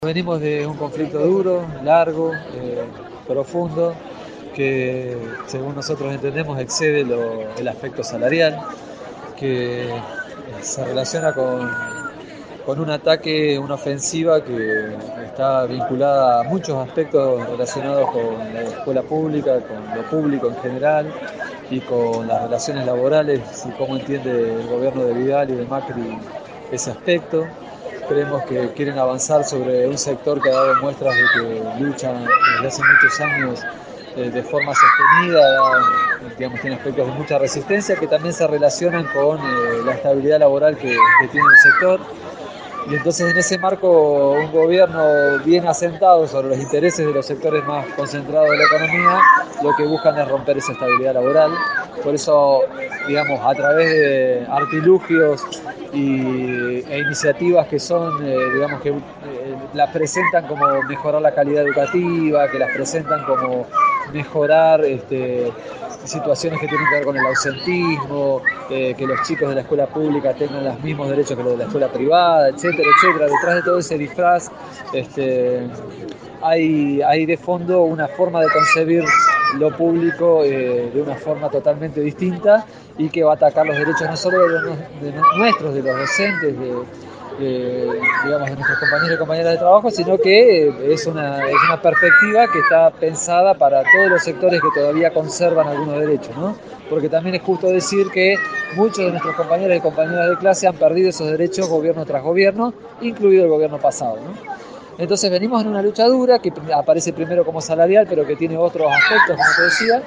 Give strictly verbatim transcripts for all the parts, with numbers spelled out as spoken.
Venimos de un conflicto duro, largo, eh, profundo, que según nosotros entendemos excede lo, el aspecto salarial, que se relaciona con, con un ataque, una ofensiva que está vinculada a muchos aspectos relacionados con la escuela pública, con lo público en general y con las relaciones laborales y cómo entiende el gobierno de Vidal y de Macri ese aspecto. Creemos que quieren avanzar sobre un sector que ha dado muestras de que luchan desde hace muchos años eh, de forma sostenida, digamos, tiene aspectos de mucha resistencia que también se relacionan con eh, la estabilidad laboral que, que tiene el sector. Y entonces en ese marco un gobierno bien asentado sobre los intereses de los sectores más concentrados de la economía, lo que buscan es romper esa estabilidad laboral. Por eso, digamos, a través de artilugios y, e iniciativas que son, eh, digamos, que eh, las presentan como mejorar la calidad educativa, que las presentan como mejorar este, situaciones que tienen que ver con el ausentismo, eh, que los chicos de la escuela pública tengan los mismos derechos que los de la escuela privada, etcétera, etcétera. Detrás de todo ese disfraz este, hay, hay de fondo una forma de concebir lo público eh, de una forma totalmente distinta y que va a atacar los derechos no solo de, los, de nuestros, de los docentes, de, de, digamos, de nuestros compañeros y compañeras de trabajo, sino que es una, es una perspectiva que está pensada para todos los sectores que todavía conservan algunos derechos, ¿no? Porque también es justo decir que muchos de nuestros compañeros y compañeras de clase han perdido esos derechos gobierno tras gobierno, incluido el gobierno pasado, ¿no? Entonces venimos en una lucha dura que aparece primero como salarial, pero que tiene otros aspectos, como te decía,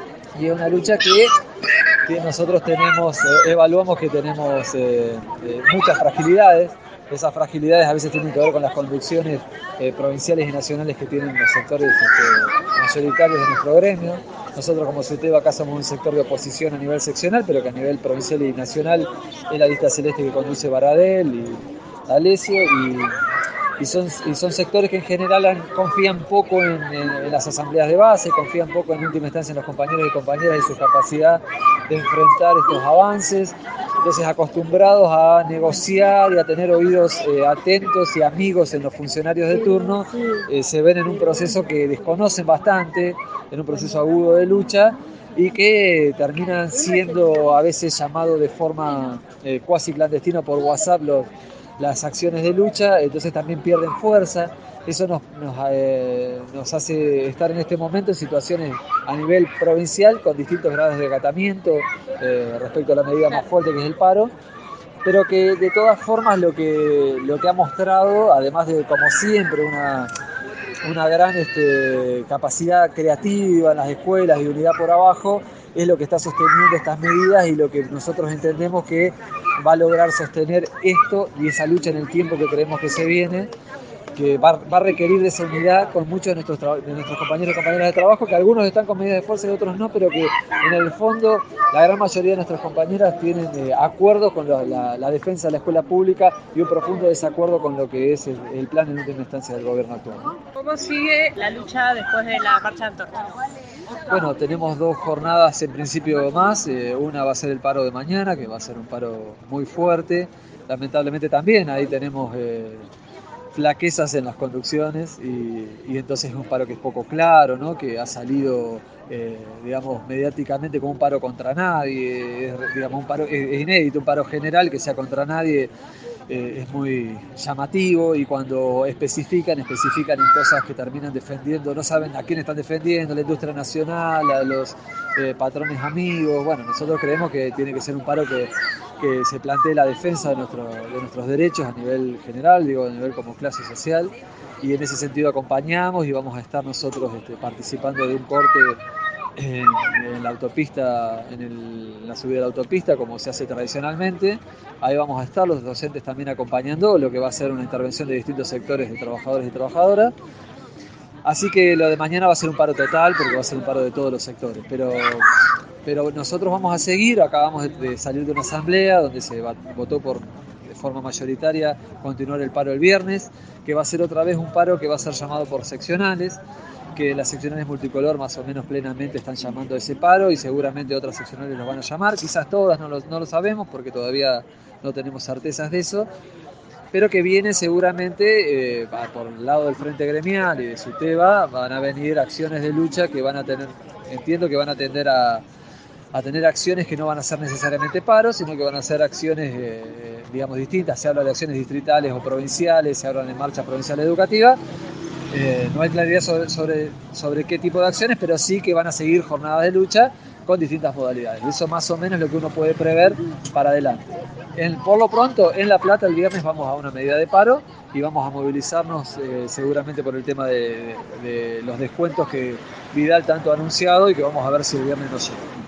y es una lucha que, que nosotros tenemos, eh, evaluamos que tenemos eh, eh, muchas fragilidades. Esas fragilidades a veces tienen que ver con las conducciones eh, provinciales y nacionales que tienen los sectores este, mayoritarios de nuestro gremio. Nosotros como SUTEBA acá somos un sector de oposición a nivel seccional, pero que a nivel provincial y nacional es la lista celeste que conduce Baradel y Alessio, y, y, son, y son sectores que en general han, confían poco en, en, en las asambleas de base, confían poco en última instancia en los compañeros y compañeras y su capacidad de enfrentar estos avances. Entonces, acostumbrados a negociar y a tener oídos eh, atentos y amigos en los funcionarios de turno, eh, se ven en un proceso que desconocen bastante, en un proceso agudo de lucha, y que terminan siendo a veces llamados de forma eh, cuasi clandestina por WhatsApp los, las acciones de lucha, entonces también pierden fuerza. Eso nos, nos, eh, nos hace estar en este momento en situaciones a nivel provincial con distintos grados de acatamiento eh, respecto a la medida más fuerte que es el paro, pero que de todas formas lo que, lo que ha mostrado, además de como siempre una, una gran este, capacidad creativa en las escuelas y unidad por abajo, es lo que está sosteniendo estas medidas y lo que nosotros entendemos que va a lograr sostener esto y esa lucha en el tiempo que creemos que se viene, que va, va a requerir de esa unidad con muchos de nuestros, de nuestros compañeros y compañeras de trabajo, que algunos están con medidas de fuerza y otros no, pero que en el fondo la gran mayoría de nuestras compañeras tienen eh, acuerdos con la, la, la defensa de la escuela pública y un profundo desacuerdo con lo que es el, el plan en última instancia del gobierno actual, ¿no? ¿Cómo sigue la lucha después de la marcha de Antorcha? Bueno, tenemos dos jornadas en principio más, eh, una va a ser el paro de mañana, que va a ser un paro muy fuerte, lamentablemente también ahí tenemos eh, flaquezas en las conducciones y, y entonces es un paro que es poco claro, ¿no? Que ha salido, eh, digamos, mediáticamente como un paro contra nadie, es, digamos, un paro, es, es inédito, un paro general que sea contra nadie. Eh, es muy llamativo y cuando especifican, especifican en cosas que terminan defendiendo, no saben a quién están defendiendo, la industria nacional, a los eh, patrones amigos. Bueno, nosotros creemos que tiene que ser un paro que, que se plantee la defensa de, nuestro, de nuestros derechos a nivel general, digo, a nivel como clase social, y en ese sentido acompañamos y vamos a estar nosotros este, participando de un corte en, en la autopista, en, el, en la subida de la autopista, como se hace tradicionalmente. Ahí vamos a estar los docentes también acompañando lo que va a ser una intervención de distintos sectores de trabajadores y trabajadoras. Así que lo de mañana va a ser un paro total, porque va a ser un paro de todos los sectores. Pero, pero nosotros vamos a seguir, acabamos de salir de una asamblea donde se votó por, de forma mayoritaria, continuar el paro el viernes, que va a ser otra vez un paro que va a ser llamado por seccionales, que las seccionales multicolor más o menos plenamente están llamando a ese paro y seguramente otras seccionales los van a llamar, quizás todas, no lo, no lo sabemos porque todavía no tenemos certezas de eso, pero que viene seguramente, eh, por el lado del Frente Gremial y de SUTEBA, van a venir acciones de lucha que van a tener, entiendo que van a tender a, a tener acciones que no van a ser necesariamente paros, sino que van a ser acciones, eh, digamos, distintas. Se habla de acciones distritales o provinciales, se hablan de marcha provincial educativa. Eh, no hay claridad sobre, sobre, sobre qué tipo de acciones, pero sí que van a seguir jornadas de lucha con distintas modalidades. Eso más o menos es lo que uno puede prever para adelante. En, por lo pronto, en La Plata el viernes vamos a una medida de paro y vamos a movilizarnos eh, seguramente por el tema de, de, de los descuentos que Vidal tanto ha anunciado y que vamos a ver si el viernes nos llega.